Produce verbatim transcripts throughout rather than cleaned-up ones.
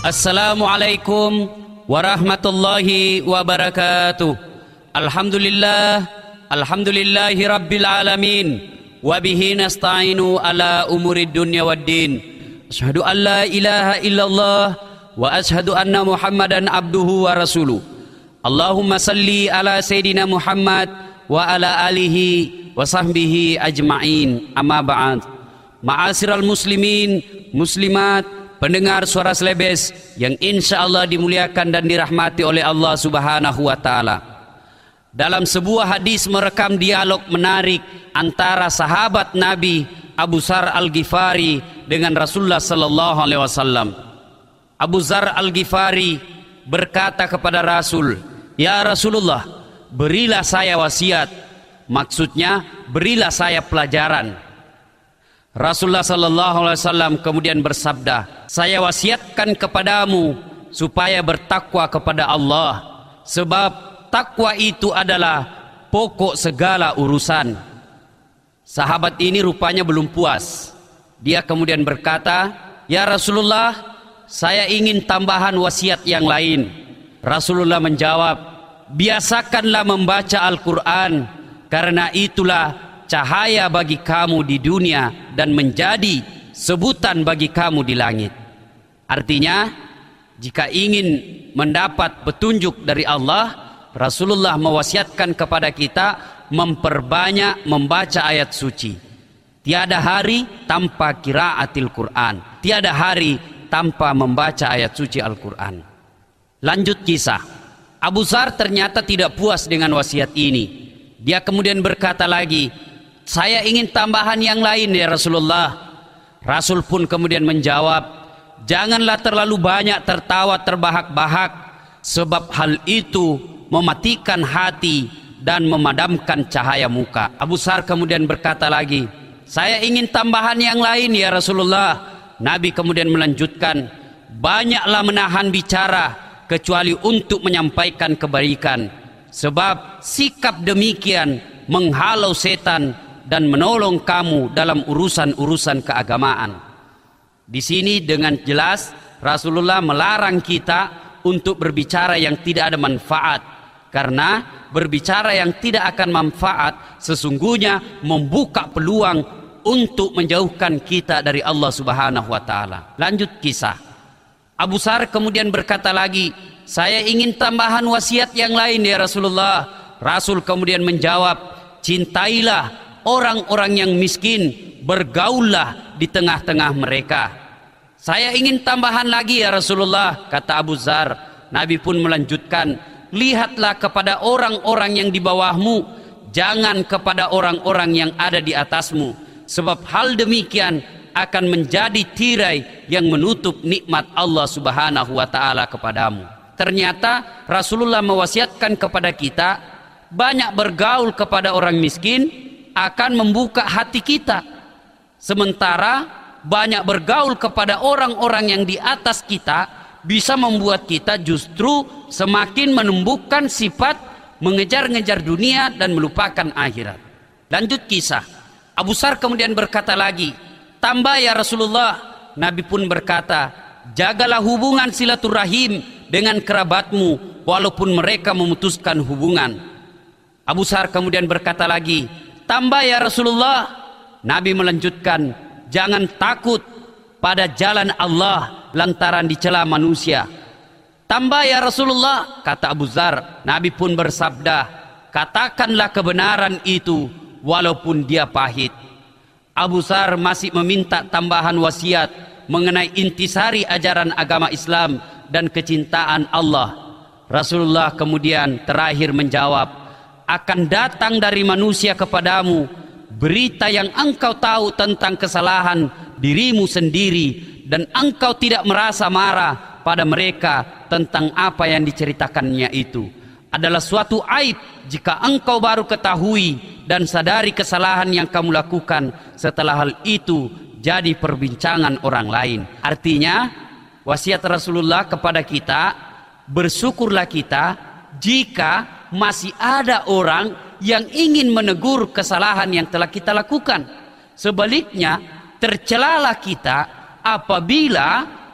Assalamualaikum warahmatullahi wabarakatuh. Alhamdulillah, alhamdulillahi rabbil alamin. Wabihi nasta'inu ala umurid dunya waddin. Asyhadu an la ilaha illallah wa asyhadu anna muhammadan abduhu wa rasuluh. Allahumma salli ala sayyidina Muhammad wa ala alihi wa sahbihi ajma'in. Amma ba'd. Ma'asyiral muslimin, muslimat, pendengar suara Slebes yang insya Allah dimuliakan dan dirahmati oleh Allah subhanahu wa ta'ala. Dalam sebuah hadis merekam dialog menarik antara sahabat Nabi Abu Zar Al-Ghifari dengan Rasulullah sallallahu alaihi wasallam. Abu Zar Al-Ghifari berkata kepada Rasul, "Ya Rasulullah, berilah saya wasiat." Maksudnya, berilah saya pelajaran. Rasulullah sallallahu alaihi wasallam kemudian bersabda, "Saya wasiatkan kepadamu supaya bertakwa kepada Allah, sebab takwa itu adalah pokok segala urusan." Sahabat ini rupanya belum puas. Dia kemudian berkata, "Ya Rasulullah, saya ingin tambahan wasiat yang lain." Rasulullah menjawab, "Biasakanlah membaca Al-Quran, karena itulah cahaya bagi kamu di dunia dan menjadi sebutan bagi kamu di langit." Artinya, jika ingin mendapat petunjuk dari Allah, Rasulullah mewasiatkan kepada kita memperbanyak membaca ayat suci. Tiada hari tanpa qiraatil Quran, tiada hari tanpa membaca ayat suci Al-Quran. Lanjut kisah. Abu Zar ternyata tidak puas dengan wasiat ini. Dia kemudian berkata lagi, "Saya ingin tambahan yang lain ya Rasulullah." Rasul pun kemudian menjawab, "Janganlah terlalu banyak tertawa terbahak-bahak, sebab hal itu mematikan hati dan memadamkan cahaya muka." Abu Zar kemudian berkata lagi, "Saya ingin tambahan yang lain ya Rasulullah." Nabi kemudian melanjutkan, "Banyaklah menahan bicara kecuali untuk menyampaikan kebaikan, sebab sikap demikian menghalau setan dan menolong kamu dalam urusan-urusan keagamaan." Di sini dengan jelas Rasulullah melarang kita untuk berbicara yang tidak ada manfaat, karena berbicara yang tidak akan manfaat sesungguhnya membuka peluang untuk menjauhkan kita dari Allah Subhanahu wa taala. Lanjut kisah. Abu Zar kemudian berkata lagi, "Saya ingin tambahan wasiat yang lain ya Rasulullah." Rasul kemudian menjawab, "Cintailah orang-orang yang miskin, bergaullah di tengah-tengah mereka." "Saya ingin tambahan lagi ya Rasulullah," kata Abu Zar. Nabi pun melanjutkan, "Lihatlah kepada orang-orang yang di bawahmu, jangan kepada orang-orang yang ada di atasmu, sebab hal demikian akan menjadi tirai yang menutup nikmat Allah Subhanahu wa taala kepadamu." Ternyata Rasulullah mewasiatkan kepada kita banyak bergaul kepada orang miskin akan membuka hati kita, sementara banyak bergaul kepada orang-orang yang di atas kita bisa membuat kita justru semakin menumbuhkan sifat mengejar-ngejar dunia dan melupakan akhirat. Lanjut kisah. Abu Zar kemudian berkata lagi, "Tambah ya Rasulullah." Nabi pun berkata, "Jagalah hubungan silaturahim dengan kerabatmu walaupun mereka memutuskan hubungan." Abu Zar kemudian berkata lagi, "Tambah ya Rasulullah." Nabi melanjutkan, "Jangan takut pada jalan Allah lantaran dicela manusia." "Tambah ya Rasulullah," kata Abu Zar. Nabi pun bersabda, "Katakanlah kebenaran itu walaupun dia pahit." Abu Zar masih meminta tambahan wasiat mengenai intisari ajaran agama Islam dan kecintaan Allah. Rasulullah kemudian terakhir menjawab, "Akan datang dari manusia kepadamu berita yang engkau tahu tentang kesalahan dirimu sendiri, dan engkau tidak merasa marah pada mereka tentang apa yang diceritakannya itu. Adalah suatu aib jika engkau baru ketahui dan sadari kesalahan yang kamu lakukan setelah hal itu jadi perbincangan orang lain." Artinya wasiat Rasulullah kepada kita, bersyukurlah kita jika masih ada orang yang ingin menegur kesalahan yang telah kita lakukan. Sebaliknya, tercelalah kita apabila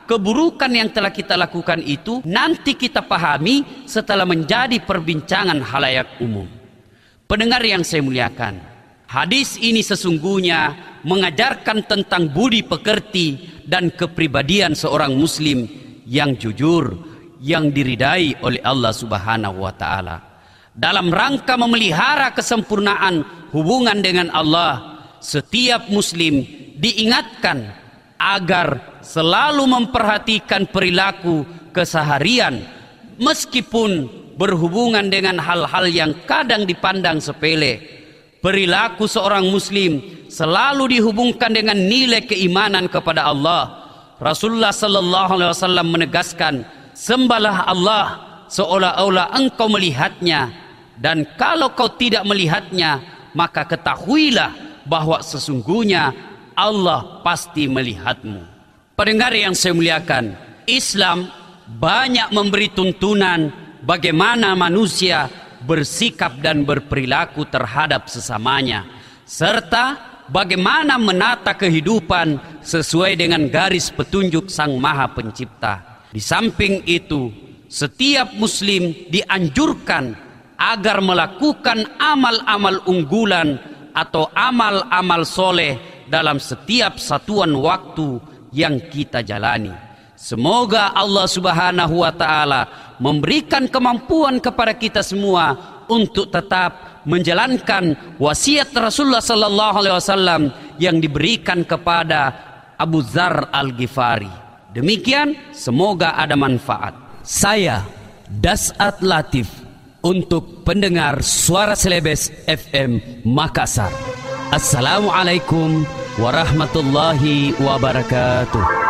keburukan yang telah kita lakukan itu nanti kita pahami setelah menjadi perbincangan halayak umum. Pendengar yang saya muliakan, hadis ini sesungguhnya mengajarkan tentang budi pekerti dan kepribadian seorang muslim yang jujur, yang diridai oleh Allah Subhanahu wa taala. Dalam rangka memelihara kesempurnaan hubungan dengan Allah, setiap muslim diingatkan agar selalu memperhatikan perilaku keseharian meskipun berhubungan dengan hal-hal yang kadang dipandang sepele. Perilaku seorang muslim selalu dihubungkan dengan nilai keimanan kepada Allah. Rasulullah sallallahu alaihi wasallam menegaskan, sembahlah Allah seolah-olah engkau melihatnya, dan kalau kau tidak melihatnya, maka ketahuilah bahwa sesungguhnya Allah pasti melihatmu. Pendengar yang saya muliakan, Islam banyak memberi tuntunan bagaimana manusia bersikap dan berperilaku terhadap sesamanya, serta bagaimana menata kehidupan sesuai dengan garis petunjuk Sang Maha Pencipta. Di samping itu, setiap muslim dianjurkan agar melakukan amal-amal unggulan atau amal-amal soleh dalam setiap satuan waktu yang kita jalani. Semoga Allah Subhanahu wa taala memberikan kemampuan kepada kita semua untuk tetap menjalankan wasiat Rasulullah sallallahu alaihi wasallam yang diberikan kepada Abu Dzar Al-Ghifari. Demikian, semoga ada manfaat. Saya Das'at Latif untuk pendengar Suara Celebes F M Makassar. Assalamualaikum warahmatullahi wabarakatuh.